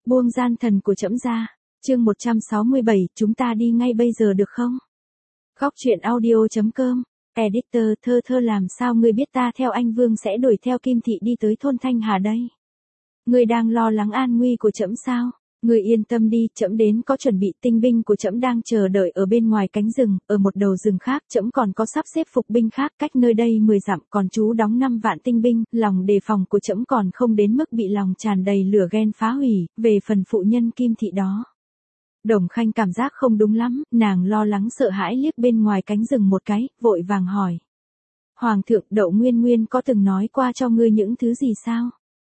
Buông gian thần của trẫm ra. Chương 167, chúng ta đi ngay bây giờ được không? Góc truyện audio.com. Editor Thơ Thơ, làm sao ngươi biết ta theo anh Vương sẽ đuổi theo Kim Thị đi tới thôn Thanh Hà đây? Ngươi đang lo lắng an nguy của trẫm sao? Ngươi yên tâm đi, trẫm đến có chuẩn bị, tinh binh của trẫm đang chờ đợi ở bên ngoài cánh rừng, ở một đầu rừng khác, trẫm còn có sắp xếp phục binh khác, cách nơi đây 10 dặm, còn trú đóng 5 vạn tinh binh, lòng đề phòng của trẫm còn không đến mức bị lòng tràn đầy lửa ghen phá hủy, về phần phụ nhân Kim Thị đó. Đồng Khanh cảm giác không đúng lắm, nàng lo lắng sợ hãi liếc bên ngoài cánh rừng một cái, vội vàng hỏi. Hoàng thượng, Đậu Nguyên Nguyên có từng nói qua cho ngươi những thứ gì sao?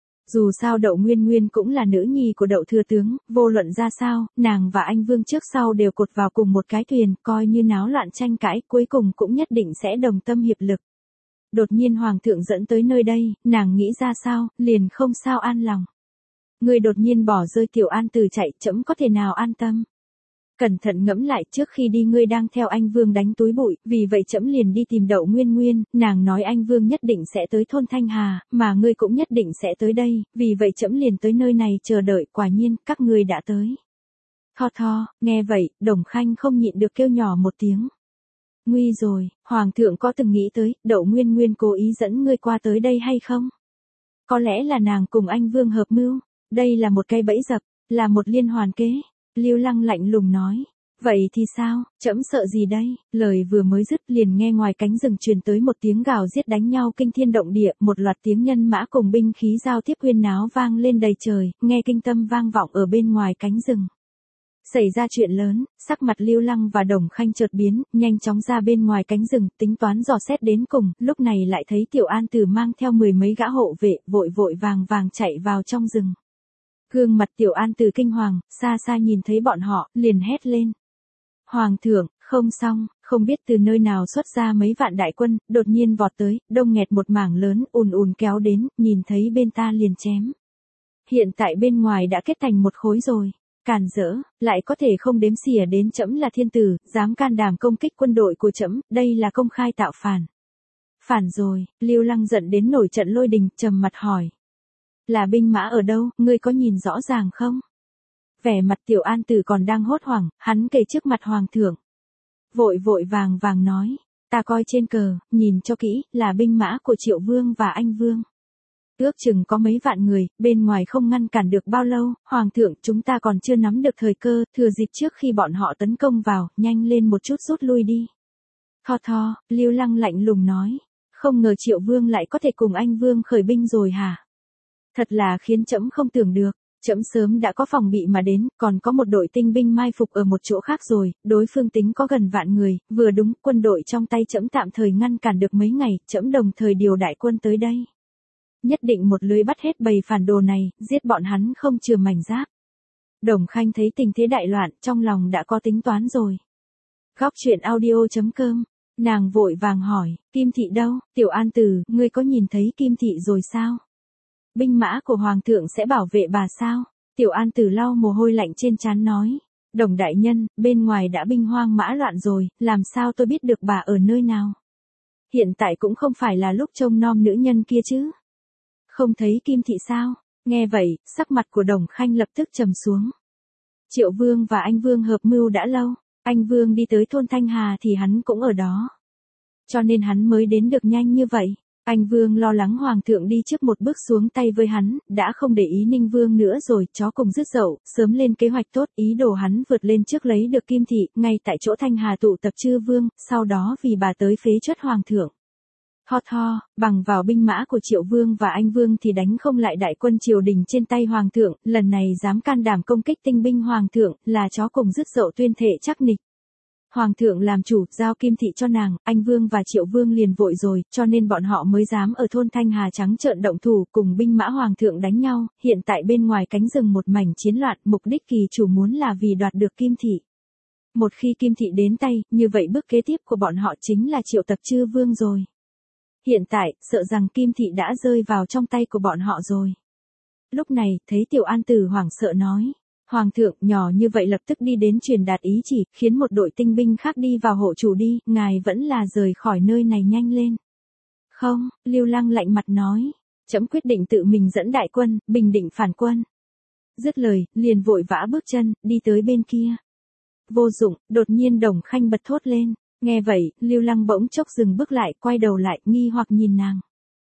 Dù sao Đậu Nguyên Nguyên cũng là nữ nhi của Đậu thừa tướng, vô luận ra sao, nàng và anh Vương trước sau đều cột vào cùng một cái thuyền, coi như náo loạn tranh cãi, cuối cùng cũng nhất định sẽ đồng tâm hiệp lực. Đột nhiên Hoàng thượng dẫn tới nơi đây, nàng nghĩ ra sao, liền không sao an lòng. Ngươi đột nhiên bỏ rơi Tiểu An Từ chạy, trẫm có thể nào an tâm? Cẩn thận ngẫm lại, trước khi đi ngươi đang theo anh Vương đánh túi bụi, vì vậy trẫm liền đi tìm Đậu Nguyên Nguyên, nàng nói anh Vương nhất định sẽ tới thôn Thanh Hà, mà ngươi cũng nhất định sẽ tới đây, vì vậy trẫm liền tới nơi này chờ đợi, quả nhiên, các ngươi đã tới. Tho tho, nghe vậy, Đồng Khanh không nhịn được kêu nhỏ một tiếng. Nguy rồi, Hoàng thượng có từng nghĩ tới, Đậu Nguyên Nguyên cố ý dẫn ngươi qua tới đây hay không? Có lẽ là nàng cùng anh Vương hợp mưu, đây là một cây bẫy dập, là một liên hoàn kế. Lưu Lăng lạnh lùng nói. Vậy thì sao, trẫm sợ gì đây? Lời vừa mới dứt liền nghe ngoài cánh rừng truyền tới một tiếng gào giết đánh nhau kinh thiên động địa, một loạt tiếng nhân mã cùng binh khí giao tiếp huyên náo vang lên đầy trời, nghe kinh tâm vang vọng ở bên ngoài cánh rừng. Xảy ra chuyện lớn, sắc mặt Lưu Lăng và Đồng Khanh chợt biến, nhanh chóng ra bên ngoài cánh rừng, tính toán dò xét đến cùng, lúc này lại thấy Tiểu An Từ mang theo 10 mấy gã hộ vệ, vội vội vàng vàng chạy vào trong rừng. Gương mặt Tiểu An Từ kinh hoàng, xa xa nhìn thấy bọn họ, liền hét lên. Hoàng thượng, không xong, không biết từ nơi nào xuất ra mấy vạn đại quân, đột nhiên vọt tới, đông nghẹt một mảng lớn, ùn ùn kéo đến, nhìn thấy bên ta liền chém. Hiện tại bên ngoài đã kết thành một khối rồi. Càn rỡ, lại có thể không đếm xỉa đến trẫm là thiên tử, dám can đảm công kích quân đội của trẫm, đây là công khai tạo phản. Phản rồi, Lưu Lăng giận đến nổi trận lôi đình, trầm mặt hỏi. Là binh mã ở đâu, ngươi có nhìn rõ ràng không? Vẻ mặt Tiểu An Tử còn đang hốt hoảng, hắn kề trước mặt Hoàng thượng. Vội vội vàng vàng nói, ta coi trên cờ, nhìn cho kỹ, là binh mã của Triệu Vương và anh Vương. Ước chừng có mấy vạn người, bên ngoài không ngăn cản được bao lâu, Hoàng thượng, chúng ta còn chưa nắm được thời cơ, thừa dịp trước khi bọn họ tấn công vào, nhanh lên một chút rút lui đi. Tho tho, Lưu Lăng lạnh lùng nói, không ngờ Triệu Vương lại có thể cùng anh Vương khởi binh rồi hả? Thật là khiến trẫm không tưởng được, trẫm sớm đã có phòng bị mà đến, còn có một đội tinh binh mai phục ở một chỗ khác rồi, đối phương tính có gần vạn người, vừa đúng, quân đội trong tay trẫm tạm thời ngăn cản được mấy ngày, trẫm đồng thời điều đại quân tới đây. Nhất định một lưới bắt hết bầy phản đồ này, giết bọn hắn không chừa mảnh giáp. Đồng Khanh thấy tình thế đại loạn, trong lòng đã có tính toán rồi. Góc truyện audio.com, nàng vội vàng hỏi, Kim Thị đâu? Tiểu An Tử, ngươi có nhìn thấy Kim Thị rồi sao? Binh mã của Hoàng thượng sẽ bảo vệ bà sao? Tiểu An Tử lau mồ hôi lạnh trên trán nói. Đồng đại nhân, bên ngoài đã binh hoang mã loạn rồi, làm sao tôi biết được bà ở nơi nào? Hiện tại cũng không phải là lúc trông nom nữ nhân kia chứ. Không thấy Kim Thị sao? Nghe vậy, sắc mặt của Đồng Khanh lập tức trầm xuống. Triệu Vương và anh Vương hợp mưu đã lâu, anh Vương đi tới thôn Thanh Hà thì hắn cũng ở đó. Cho nên hắn mới đến được nhanh như vậy. Anh Vương lo lắng Hoàng thượng đi trước một bước xuống tay với hắn, đã không để ý Ninh Vương nữa rồi, chó cùng rứt dậu, sớm lên kế hoạch tốt, ý đồ hắn vượt lên trước lấy được Kim Thị, ngay tại chỗ Thanh Hà tụ tập chư vương, sau đó vì bà tới phế truất Hoàng thượng. Tho tho, bằng vào binh mã của Triệu Vương và anh Vương thì đánh không lại đại quân triều đình trên tay Hoàng thượng, lần này dám can đảm công kích tinh binh Hoàng thượng, là chó cùng rứt dậu tuyên thệ chắc nịch. Hoàng thượng làm chủ, giao Kim Thị cho nàng, anh Vương và Triệu Vương liền vội rồi, cho nên bọn họ mới dám ở thôn Thanh Hà trắng trợn động thủ cùng binh mã Hoàng thượng đánh nhau, hiện tại bên ngoài cánh rừng một mảnh chiến loạn, mục đích kỳ chủ muốn là vì đoạt được Kim Thị. Một khi Kim Thị đến tay, như vậy bước kế tiếp của bọn họ chính là triệu tập chư vương rồi. Hiện tại, sợ rằng Kim Thị đã rơi vào trong tay của bọn họ rồi. Lúc này, thấy Tiểu An Tử hoảng sợ nói. Hoàng thượng, nhỏ như vậy lập tức đi đến truyền đạt ý chỉ, khiến một đội tinh binh khác đi vào hộ chủ đi, ngài vẫn là rời khỏi nơi này nhanh lên. Không, Lưu Lăng lạnh mặt nói, trẫm quyết định tự mình dẫn đại quân, bình định phản quân. Dứt lời, liền vội vã bước chân, đi tới bên kia. Vô dụng, đột nhiên Đồng Khanh bật thốt lên. Nghe vậy, Lưu Lăng bỗng chốc dừng bước lại, quay đầu lại, nghi hoặc nhìn nàng.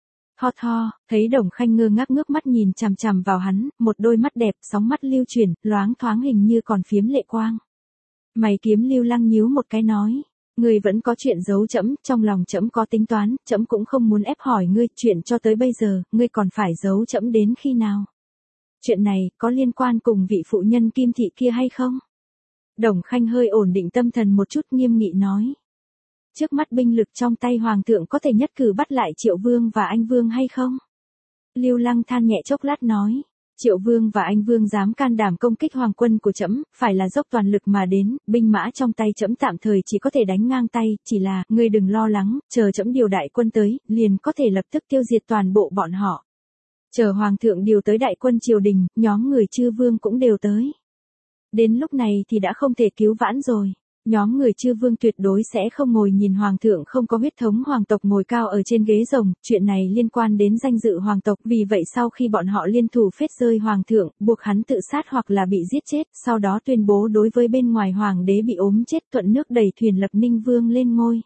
Ho, thấy Đồng Khanh ngơ ngác ngước mắt nhìn chằm chằm vào hắn, một đôi mắt đẹp, sóng mắt lưu chuyển, loáng thoáng hình như còn phiếm lệ quang. Mày kiếm Lưu Lăng nhíu một cái nói. Ngươi vẫn có chuyện giấu trẫm, trong lòng trẫm có tính toán, trẫm cũng không muốn ép hỏi ngươi, chuyện cho tới bây giờ, ngươi còn phải giấu trẫm đến khi nào? Chuyện này, có liên quan cùng vị phụ nhân Kim Thị kia hay không? Đồng Khanh hơi ổn định tâm thần một chút nghiêm nghị nói. Trước mắt binh lực trong tay Hoàng thượng có thể nhất cử bắt lại Triệu Vương và Anh Vương hay không? Lưu Lăng than nhẹ chốc lát nói. Triệu Vương và Anh Vương dám can đảm công kích hoàng quân của trẫm, phải là dốc toàn lực mà đến, binh mã trong tay trẫm tạm thời chỉ có thể đánh ngang tay, chỉ là, ngươi đừng lo lắng, chờ trẫm điều đại quân tới, liền có thể lập tức tiêu diệt toàn bộ bọn họ. Chờ Hoàng thượng điều tới đại quân triều đình, nhóm người Chư Vương cũng đều tới. Đến lúc này thì đã không thể cứu vãn rồi. Nhóm người Chư Vương tuyệt đối sẽ không ngồi nhìn Hoàng thượng không có huyết thống hoàng tộc ngồi cao ở trên ghế rồng, chuyện này liên quan đến danh dự hoàng tộc, vì vậy sau khi bọn họ liên thủ phết rơi Hoàng thượng, buộc hắn tự sát hoặc là bị giết chết, sau đó tuyên bố đối với bên ngoài Hoàng đế bị ốm chết thuận nước đẩy thuyền lập Ninh Vương lên ngôi.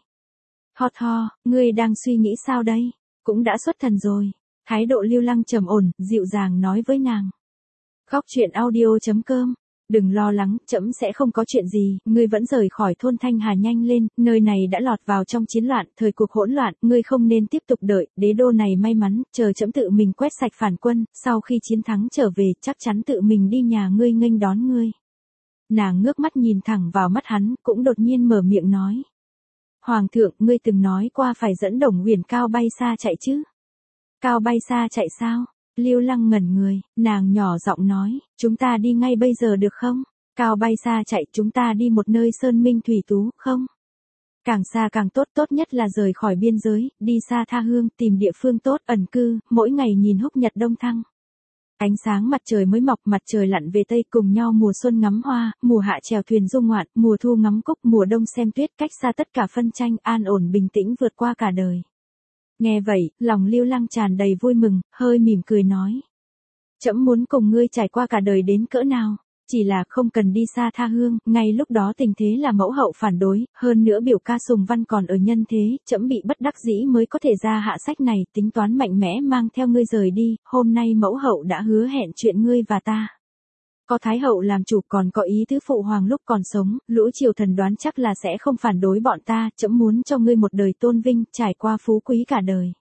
Ho, ngươi đang suy nghĩ sao đây? Cũng đã xuất thần rồi. Thái độ Lưu Lăng trầm ổn, dịu dàng nói với nàng. Góc truyện audio.com. Đừng lo lắng, trẫm sẽ không có chuyện gì, ngươi vẫn rời khỏi thôn Thanh Hà nhanh lên, nơi này đã lọt vào trong chiến loạn, thời cuộc hỗn loạn, ngươi không nên tiếp tục đợi, đế đô này may mắn, chờ trẫm tự mình quét sạch phản quân, sau khi chiến thắng trở về, chắc chắn tự mình đi nhà ngươi nghênh đón ngươi. Nàng ngước mắt nhìn thẳng vào mắt hắn, cũng đột nhiên mở miệng nói. Hoàng thượng, ngươi từng nói qua phải dẫn Đồng Huyền cao bay xa chạy chứ? Cao bay xa chạy sao? Lưu Lăng ngẩn người, nàng nhỏ giọng nói, chúng ta đi ngay bây giờ được không? Cao bay xa chạy, chúng ta đi một nơi sơn minh thủy tú, không? Càng xa càng tốt, tốt nhất là rời khỏi biên giới, đi xa tha hương, tìm địa phương tốt, ẩn cư, mỗi ngày nhìn húc nhật đông thăng. Ánh sáng mặt trời mới mọc, mặt trời lặn về tây, cùng nhau mùa xuân ngắm hoa, mùa hạ chèo thuyền du ngoạn, mùa thu ngắm cúc, mùa đông xem tuyết, cách xa tất cả phân tranh, an ổn bình tĩnh vượt qua cả đời. Nghe vậy, lòng Lưu Lăng tràn đầy vui mừng, hơi mỉm cười nói. Trẫm muốn cùng ngươi trải qua cả đời đến cỡ nào, chỉ là không cần đi xa tha hương, ngay lúc đó tình thế là mẫu hậu phản đối, hơn nữa biểu ca Sùng Văn còn ở nhân thế, trẫm bị bất đắc dĩ mới có thể ra hạ sách này, tính toán mạnh mẽ mang theo ngươi rời đi, hôm nay mẫu hậu đã hứa hẹn chuyện ngươi và ta. Có Thái hậu làm chủ còn có ý tứ phụ hoàng lúc còn sống, lũ triều thần đoán chắc là sẽ không phản đối bọn ta, trẫm muốn cho ngươi một đời tôn vinh, trải qua phú quý cả đời.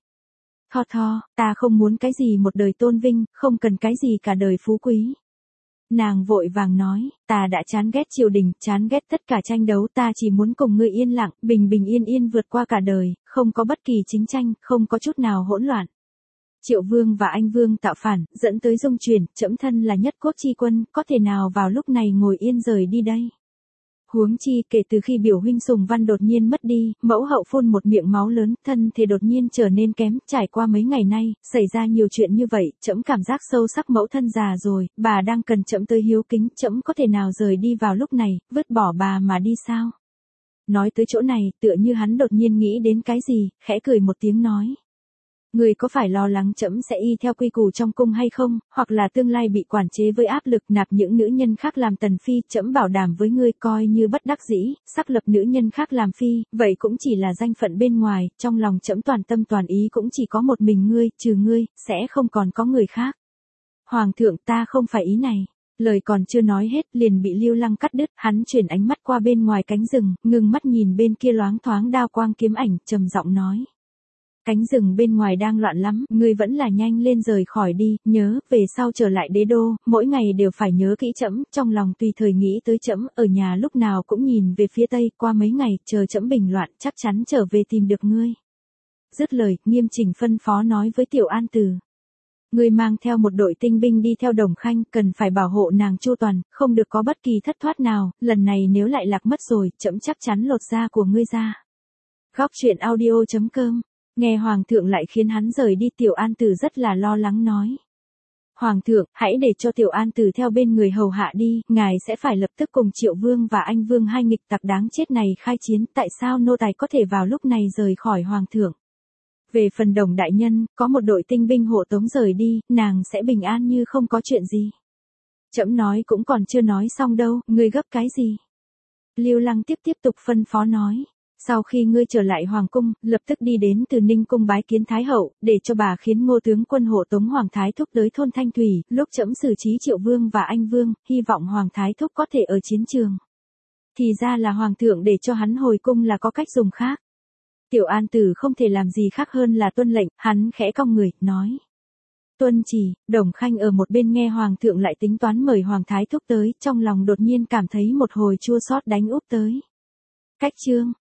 Tho, ta không muốn cái gì một đời tôn vinh, không cần cái gì cả đời phú quý. Nàng vội vàng nói, ta đã chán ghét triều đình, chán ghét tất cả tranh đấu, ta chỉ muốn cùng ngươi yên lặng, bình bình yên yên vượt qua cả đời, không có bất kỳ chính tranh, không có chút nào hỗn loạn. Triệu Vương và Anh Vương tạo phản, dẫn tới dung chuyển, trẫm thân là nhất quốc chi quân, có thể nào vào lúc này ngồi yên rời đi đây? Huống chi, kể từ khi biểu huynh Sùng Văn đột nhiên mất đi, mẫu hậu phun một miệng máu lớn, thân thể đột nhiên trở nên kém, trải qua mấy ngày nay, xảy ra nhiều chuyện như vậy, trẫm cảm giác sâu sắc mẫu thân già rồi, bà đang cần trẫm tới hiếu kính, trẫm có thể nào rời đi vào lúc này, vứt bỏ bà mà đi sao? Nói tới chỗ này, tựa như hắn đột nhiên nghĩ đến cái gì, khẽ cười một tiếng nói. Ngươi có phải lo lắng trẫm sẽ y theo quy củ trong cung hay không, hoặc là tương lai bị quản chế với áp lực nạp những nữ nhân khác làm tần phi, trẫm bảo đảm với ngươi coi như bất đắc dĩ, sắc lập nữ nhân khác làm phi, vậy cũng chỉ là danh phận bên ngoài, trong lòng trẫm toàn tâm toàn ý cũng chỉ có một mình ngươi, trừ ngươi, sẽ không còn có người khác. Hoàng thượng, ta không phải ý này. Lời còn chưa nói hết, liền bị Lưu Lăng cắt đứt, hắn chuyển ánh mắt qua bên ngoài cánh rừng, ngừng mắt nhìn bên kia loáng thoáng đao quang kiếm ảnh, trầm giọng nói. Cánh rừng bên ngoài đang loạn lắm, ngươi vẫn là nhanh lên rời khỏi đi, nhớ, về sau trở lại đế đô, mỗi ngày đều phải nhớ kỹ trẫm, trong lòng tùy thời nghĩ tới trẫm, ở nhà lúc nào cũng nhìn về phía tây, qua mấy ngày, chờ trẫm bình loạn, chắc chắn trở về tìm được ngươi. Dứt lời, nghiêm chỉnh phân phó nói với Tiểu An Từ. Ngươi mang theo một đội tinh binh đi theo Đồng Khanh, cần phải bảo hộ nàng chu toàn, không được có bất kỳ thất thoát nào, lần này nếu lại lạc mất rồi, trẫm chắc chắn lột da của ngươi ra. Góc truyện audio.com. Nghe Hoàng thượng lại khiến hắn rời đi, Tiểu An Tử rất là lo lắng nói. Hoàng thượng, hãy để cho Tiểu An Tử theo bên người hầu hạ đi, ngài sẽ phải lập tức cùng Triệu Vương và Anh Vương hai nghịch tặc đáng chết này khai chiến, tại sao nô tài có thể vào lúc này rời khỏi Hoàng thượng? Về phần Đồng đại nhân, có một đội tinh binh hộ tống rời đi, nàng sẽ bình an như không có chuyện gì. Trẫm nói cũng còn chưa nói xong đâu, ngươi gấp cái gì? Lưu Lăng tiếp tục phân phó nói. Sau khi ngươi trở lại hoàng cung, lập tức đi đến Từ Ninh cung bái kiến Thái hậu, để cho bà khiến Ngô tướng quân hộ tống Hoàng Thái Thúc tới thôn Thanh Thủy, lúc trẫm xử trí Triệu Vương và Anh Vương, hy vọng Hoàng Thái Thúc có thể ở chiến trường. Thì ra là Hoàng thượng để cho hắn hồi cung là có cách dùng khác. Tiểu An Tử không thể làm gì khác hơn là tuân lệnh, hắn khẽ cong người, nói. Tuân chỉ, Đồng Khanh ở một bên nghe Hoàng thượng lại tính toán mời Hoàng Thái Thúc tới, trong lòng đột nhiên cảm thấy một hồi chua xót đánh úp tới. Cách chương